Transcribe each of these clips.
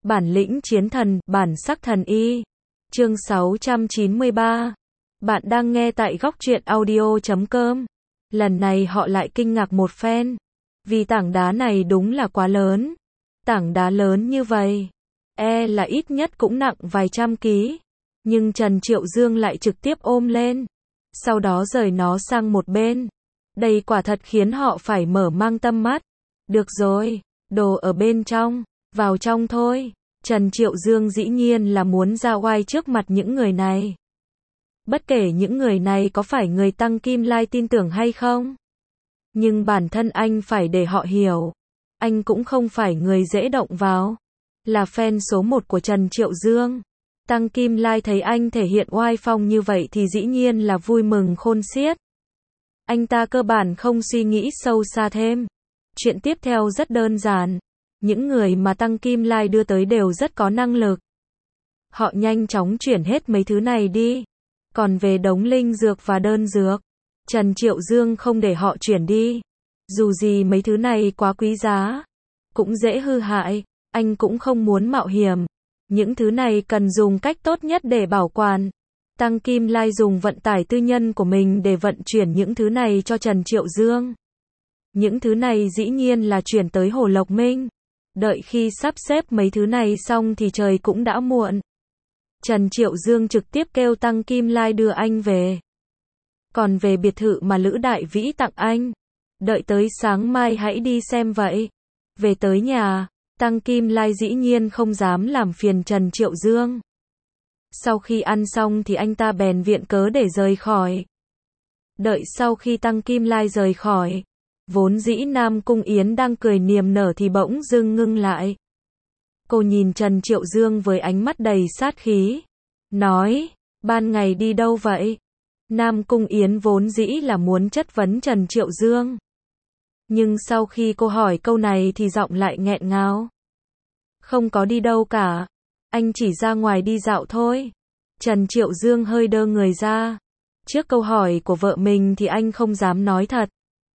Bản lĩnh chiến thần, bản sắc thần y. Chương 693. Bạn đang nghe tại góc truyện audio.com. Lần này họ lại kinh ngạc một phen. Vì tảng đá này đúng là quá lớn. Tảng đá lớn như vậy, là ít nhất cũng nặng vài trăm ký. Nhưng Trần Triệu Dương lại trực tiếp ôm lên. Sau đó rời nó sang một bên. Đây quả thật khiến họ phải mở mang tâm mắt. Được rồi, đồ ở bên trong, vào trong thôi. Trần Triệu Dương dĩ nhiên là muốn ra oai trước mặt những người này. Bất kể những người này có phải người Tăng Kim Lai tin tưởng hay không. Nhưng bản thân anh phải để họ hiểu. Anh cũng không phải người dễ động vào. Là fan số 1 của Trần Triệu Dương. Tăng Kim Lai thấy anh thể hiện oai phong như vậy thì dĩ nhiên là vui mừng khôn xiết. Anh ta cơ bản không suy nghĩ sâu xa thêm. Chuyện tiếp theo rất đơn giản. Những người mà Tăng Kim Lai đưa tới đều rất có năng lực. Họ nhanh chóng chuyển hết mấy thứ này đi. Còn về đống linh dược và đơn dược, Trần Triệu Dương không để họ chuyển đi. Dù gì mấy thứ này quá quý giá, cũng dễ hư hại, anh cũng không muốn mạo hiểm. Những thứ này cần dùng cách tốt nhất để bảo quản. Tăng Kim Lai dùng vận tải tư nhân của mình để vận chuyển những thứ này cho Trần Triệu Dương. Những thứ này dĩ nhiên là chuyển tới Hồ Lộc Minh. Đợi khi sắp xếp mấy thứ này xong thì trời cũng đã muộn. Trần Triệu Dương trực tiếp kêu Tăng Kim Lai đưa anh về. Còn về biệt thự mà Lữ Đại Vĩ tặng anh, đợi tới sáng mai hãy đi xem vậy. Về tới nhà, Tăng Kim Lai dĩ nhiên không dám làm phiền Trần Triệu Dương. Sau khi ăn xong thì anh ta bèn viện cớ để rời khỏi. Đợi sau khi Tăng Kim Lai rời khỏi, vốn dĩ Nam Cung Yến đang cười niềm nở thì bỗng dưng ngưng lại. Cô nhìn Trần Triệu Dương với ánh mắt đầy sát khí. Nói, ban ngày đi đâu vậy? Nam Cung Yến vốn dĩ là muốn chất vấn Trần Triệu Dương. Nhưng sau khi cô hỏi câu này thì giọng lại nghẹn ngào. Không có đi đâu cả. Anh chỉ ra ngoài đi dạo thôi. Trần Triệu Dương hơi đơ người ra. Trước câu hỏi của vợ mình thì anh không dám nói thật.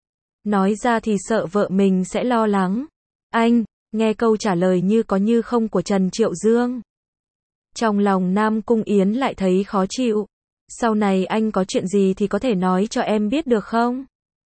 Nói ra thì sợ vợ mình sẽ lo lắng. Anh, nghe câu trả lời như có như không của Trần Triệu Dương. Trong lòng Nam Cung Yến lại thấy khó chịu. Sau này anh có chuyện gì thì có thể nói cho em biết được không?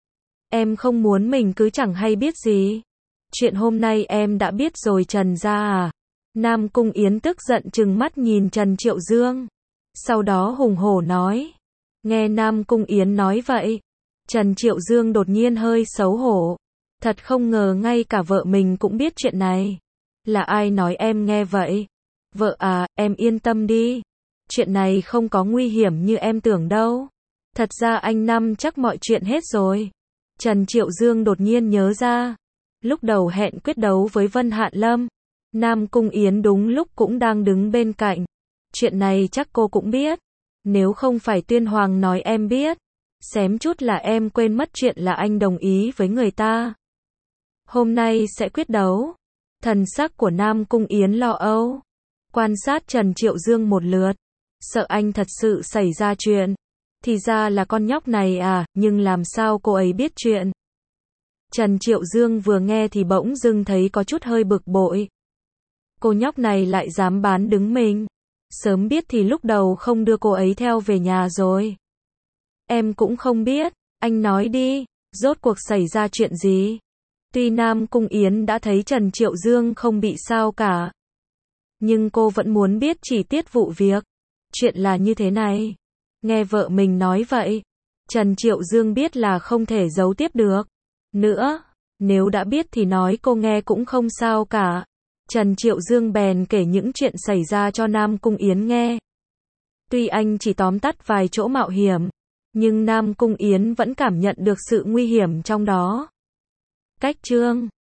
Em không muốn mình cứ chẳng hay biết gì. Chuyện hôm nay em đã biết rồi Trần gia à? Nam Cung Yến tức giận trừng mắt nhìn Trần Triệu Dương. Sau đó hùng hổ nói. Nghe Nam Cung Yến nói vậy, Trần Triệu Dương đột nhiên hơi xấu hổ. Thật không ngờ ngay cả vợ mình cũng biết chuyện này. Là ai nói em nghe vậy? Vợ à, em yên tâm đi. Chuyện này không có nguy hiểm như em tưởng đâu. Thật ra anh Năm chắc mọi chuyện hết rồi. Trần Triệu Dương đột nhiên nhớ ra. Lúc đầu hẹn quyết đấu với Vân Hạn Lâm, Nam Cung Yến đúng lúc cũng đang đứng bên cạnh. Chuyện này chắc cô cũng biết. Nếu không phải Tuyên Hoàng nói em biết, xém chút là em quên mất chuyện là anh đồng ý với người ta. Hôm nay sẽ quyết đấu. Thần sắc của Nam Cung Yến lo âu. Quan sát Trần Triệu Dương một lượt. Sợ anh thật sự xảy ra chuyện. Thì ra là con nhóc này à, nhưng làm sao cô ấy biết chuyện? Trần Triệu Dương vừa nghe thì bỗng dưng thấy có chút hơi bực bội. Cô nhóc này lại dám bán đứng mình. Sớm biết thì lúc đầu không đưa cô ấy theo về nhà rồi. Em cũng không biết, anh nói đi, rốt cuộc xảy ra chuyện gì? Tuy Nam Cung Yến đã thấy Trần Triệu Dương không bị sao cả, nhưng cô vẫn muốn biết chi tiết vụ việc. Chuyện là như thế này. Nghe vợ mình nói vậy, Trần Triệu Dương biết là không thể giấu tiếp được nữa. Nếu đã biết thì nói cô nghe cũng không sao cả. Trần Triệu Dương bèn kể những chuyện xảy ra cho Nam Cung Yến nghe. Tuy anh chỉ tóm tắt vài chỗ mạo hiểm, nhưng Nam Cung Yến vẫn cảm nhận được sự nguy hiểm trong đó. Cách chương